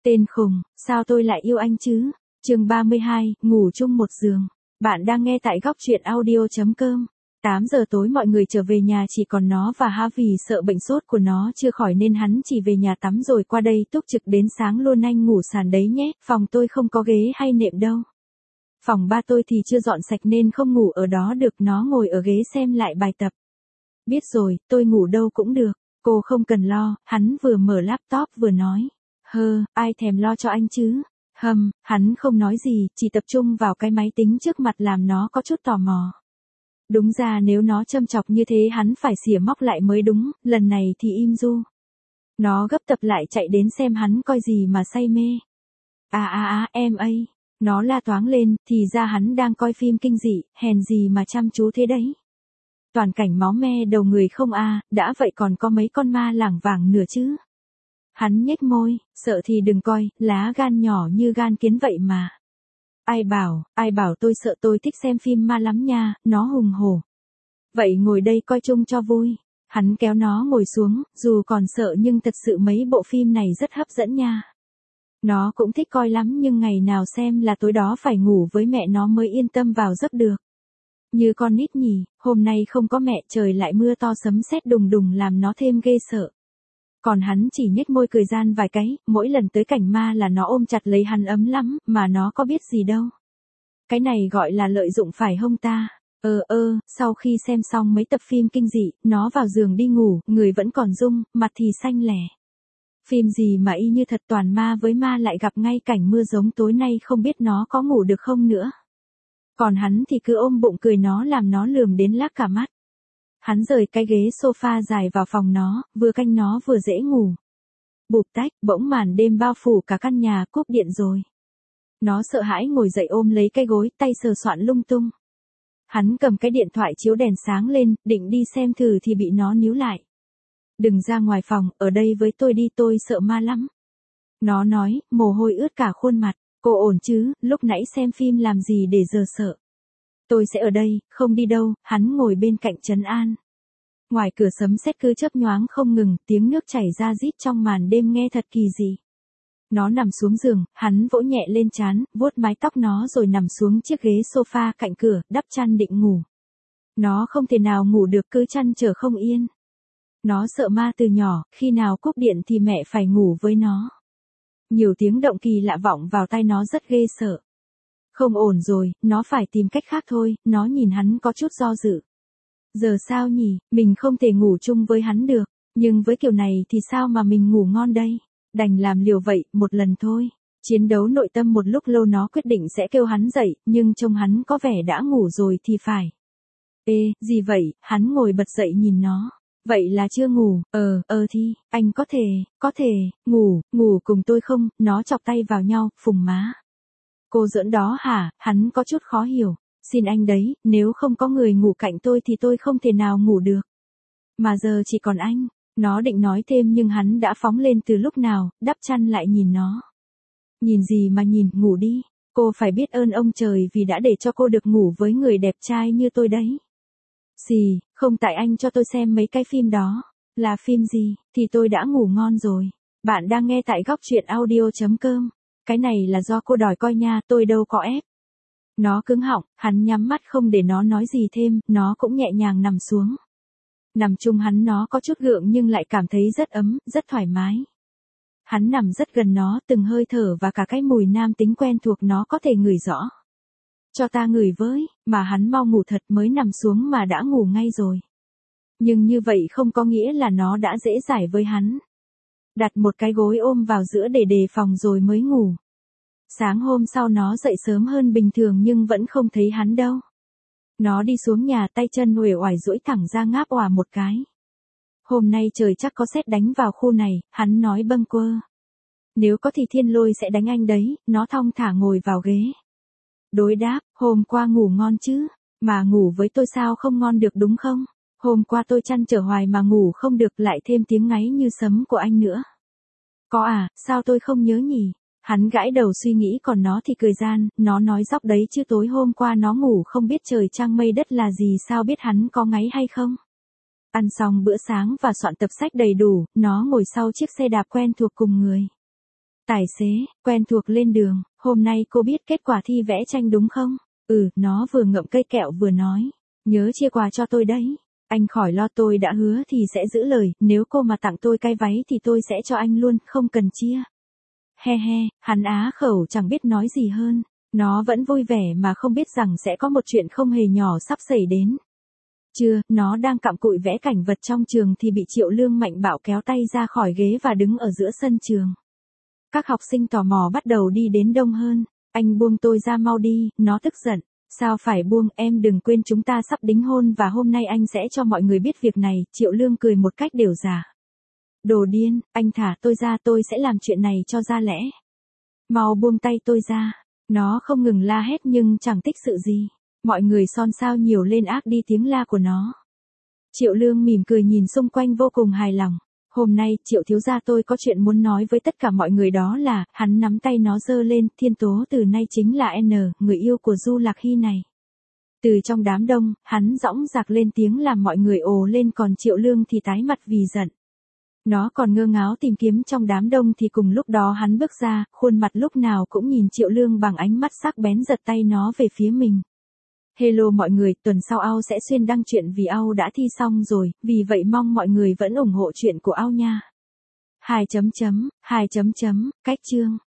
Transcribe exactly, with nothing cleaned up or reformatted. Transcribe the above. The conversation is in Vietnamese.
Tên khùng, sao tôi lại yêu anh chứ? Chương ba mươi hai, ngủ chung một giường. Bạn đang nghe tại góc truyện audio.com. tám giờ tối mọi người trở về nhà chỉ còn nó và Harvey, sợ bệnh sốt của nó chưa khỏi nên hắn chỉ về nhà tắm rồi qua đây túc trực đến sáng luôn. Anh ngủ sàn đấy nhé, phòng tôi không có ghế hay nệm đâu. Phòng ba tôi thì chưa dọn sạch nên không ngủ ở đó được, nó ngồi ở ghế xem lại bài tập. Biết rồi, tôi ngủ đâu cũng được, cô không cần lo, hắn vừa mở laptop vừa nói. Hơ, ai thèm lo cho anh chứ? Hầm, hắn không nói gì, chỉ tập trung vào cái máy tính trước mặt làm nó có chút tò mò. Đúng ra nếu nó châm chọc như thế hắn phải xỉa móc lại mới đúng, lần này thì im ru. Nó gấp tập lại chạy đến xem hắn coi gì mà say mê. À à à, em ấy. Nó la toáng lên, thì ra hắn đang coi phim kinh dị, hèn gì mà chăm chú thế đấy. Toàn cảnh máu me đầu người không à, đã vậy còn có mấy con ma lảng vảng nửa chứ. Hắn nhếch môi, sợ thì đừng coi, lá gan nhỏ như gan kiến vậy mà. Ai bảo, ai bảo tôi sợ, tôi thích xem phim ma lắm nha, nó hùng hổ. Vậy ngồi đây coi chung cho vui. Hắn kéo nó ngồi xuống, dù còn sợ nhưng thật sự mấy bộ phim này rất hấp dẫn nha. Nó cũng thích coi lắm nhưng ngày nào xem là tối đó phải ngủ với mẹ nó mới yên tâm vào giấc được. Như con nít nhỉ, hôm nay không có mẹ trời lại mưa to sấm sét đùng đùng làm nó thêm ghê sợ. Còn hắn chỉ nhếch môi cười gian vài cái, mỗi lần tới cảnh ma là nó ôm chặt lấy hắn ấm lắm, mà nó có biết gì đâu. Cái này gọi là lợi dụng phải không ta? Ờ ơ, sau khi xem xong mấy tập phim kinh dị, nó vào giường đi ngủ, người vẫn còn rung, mặt thì xanh lẻ. Phim gì mà y như thật, toàn ma với ma lại gặp ngay cảnh mưa giống tối nay, không biết nó có ngủ được không nữa. Còn hắn thì cứ ôm bụng cười nó làm nó lườm đến lác cả mắt. Hắn rời cái ghế sofa dài vào phòng nó, vừa canh nó vừa dễ ngủ. Bụp tách, bỗng màn đêm bao phủ cả căn nhà, cúp điện rồi. Nó sợ hãi ngồi dậy ôm lấy cái gối, tay sờ soạn lung tung. Hắn cầm cái điện thoại chiếu đèn sáng lên, định đi xem thử thì bị nó níu lại. Đừng ra ngoài phòng, ở đây với tôi đi, tôi sợ ma lắm. Nó nói, mồ hôi ướt cả khuôn mặt. Cô ổn chứ, lúc nãy xem phim làm gì để giờ sợ. Tôi sẽ ở đây, không đi đâu, hắn ngồi bên cạnh trấn an. Ngoài cửa sấm sét cứ chớp nhoáng không ngừng, tiếng nước chảy ra rít trong màn đêm nghe thật kỳ dị. Nó nằm xuống giường, hắn vỗ nhẹ lên trán, vuốt mái tóc nó rồi nằm xuống chiếc ghế sofa cạnh cửa, đắp chăn định ngủ. Nó không thể nào ngủ được, cứ chăn trở không yên. Nó sợ ma từ nhỏ, khi nào cúp điện thì mẹ phải ngủ với nó. Nhiều tiếng động kỳ lạ vọng vào tai nó rất ghê sợ. Không ổn rồi, nó phải tìm cách khác thôi, nó nhìn hắn có chút do dự. Giờ sao nhỉ, mình không thể ngủ chung với hắn được, nhưng với kiểu này thì sao mà mình ngủ ngon đây? Đành làm liều vậy, một lần thôi. Chiến đấu nội tâm một lúc lâu nó quyết định sẽ kêu hắn dậy, nhưng trông hắn có vẻ đã ngủ rồi thì phải. Ê, gì vậy, hắn ngồi bật dậy nhìn nó. Vậy là chưa ngủ, ờ, ờ thì, anh có thể, có thể, ngủ, ngủ cùng tôi không? Nó chọc tay vào nhau, phùng má. Cô giỡn đó hả? Hắn có chút khó hiểu. Xin anh đấy, nếu không có người ngủ cạnh tôi thì tôi không thể nào ngủ được. Mà giờ chỉ còn anh. Nó định nói thêm nhưng hắn đã phóng lên từ lúc nào, đắp chăn lại nhìn nó. Nhìn gì mà nhìn, ngủ đi. Cô phải biết ơn ông trời vì đã để cho cô được ngủ với người đẹp trai như tôi đấy. Xì, không tại anh cho tôi xem mấy cái phim đó. Là phim gì, thì tôi đã ngủ ngon rồi. Bạn đang nghe tại góc truyện audio.com. Cái này là do cô đòi coi nha, tôi đâu có ép. Nó cứng họng, hắn nhắm mắt không để nó nói gì thêm, nó cũng nhẹ nhàng nằm xuống. Nằm chung hắn nó có chút gượng nhưng lại cảm thấy rất ấm, rất thoải mái. Hắn nằm rất gần nó, từng hơi thở và cả cái mùi nam tính quen thuộc nó có thể ngửi rõ. Cho ta ngửi với, mà hắn mau ngủ thật, mới nằm xuống mà đã ngủ ngay rồi. Nhưng như vậy không có nghĩa là nó đã dễ dãi với hắn. Đặt một cái gối ôm vào giữa để đề phòng rồi mới ngủ. Sáng hôm sau nó dậy sớm hơn bình thường nhưng vẫn không thấy hắn đâu. Nó đi xuống nhà, tay chân uể oải duỗi thẳng ra ngáp òa một cái. Hôm nay trời chắc có sét đánh vào khu này, hắn nói bâng quơ. Nếu có thì thiên lôi sẽ đánh anh đấy, nó thong thả ngồi vào ghế. Đối đáp, hôm qua ngủ ngon chứ, mà ngủ với tôi sao không ngon được đúng không? Hôm qua tôi chăn trở hoài mà ngủ không được, lại thêm tiếng ngáy như sấm của anh nữa. Có à, sao tôi không nhớ nhỉ? Hắn gãi đầu suy nghĩ, còn nó thì cười gian, nó nói dóc đấy chứ tối hôm qua nó ngủ không biết trời trăng mây đất là gì, sao biết hắn có ngáy hay không? Ăn xong bữa sáng và soạn tập sách đầy đủ, nó ngồi sau chiếc xe đạp quen thuộc cùng người. Tài xế, quen thuộc lên đường, hôm nay cô biết kết quả thi vẽ tranh đúng không? Ừ, nó vừa ngậm cây kẹo vừa nói. Nhớ chia quà cho tôi đấy. Anh khỏi lo, tôi đã hứa thì sẽ giữ lời, nếu cô mà tặng tôi cái váy thì tôi sẽ cho anh luôn, không cần chia. He he, hắn á khẩu chẳng biết nói gì hơn. Nó vẫn vui vẻ mà không biết rằng sẽ có một chuyện không hề nhỏ sắp xảy đến. Chưa, nó đang cặm cụi vẽ cảnh vật trong trường thì bị Triệu Lương mạnh bạo kéo tay ra khỏi ghế và đứng ở giữa sân trường. Các học sinh tò mò bắt đầu đi đến đông hơn. Anh buông tôi ra mau đi, nó tức giận. Sao phải buông, em đừng quên chúng ta sắp đính hôn và hôm nay anh sẽ cho mọi người biết việc này. Triệu Lương cười một cách đều giả. Đồ điên, anh thả tôi ra, tôi sẽ làm chuyện này cho ra lẽ. Mau buông tay tôi ra. Nó không ngừng la hét nhưng chẳng tích sự gì. Mọi người xôn xao nhiều lên ác đi tiếng la của nó. Triệu Lương mỉm cười nhìn xung quanh vô cùng hài lòng. Hôm nay, Triệu thiếu gia, tôi có chuyện muốn nói với tất cả mọi người, đó là, hắn nắm tay nó giơ lên, Thiên Tố từ nay chính là N, người yêu của Du Lạc Hy này. Từ trong đám đông, hắn dõng dạc lên tiếng làm mọi người ồ lên, còn Triệu Lương thì tái mặt vì giận. Nó còn ngơ ngáo tìm kiếm trong đám đông thì cùng lúc đó hắn bước ra, khuôn mặt lúc nào cũng nhìn Triệu Lương bằng ánh mắt sắc bén, giật tay nó về phía mình. Hello mọi người, tuần sau Ao sẽ xuyên đăng chuyện vì Ao đã thi xong rồi, vì vậy mong mọi người vẫn ủng hộ chuyện của Ao nha. Hai chấm chấm, hai chấm chấm, cách chương.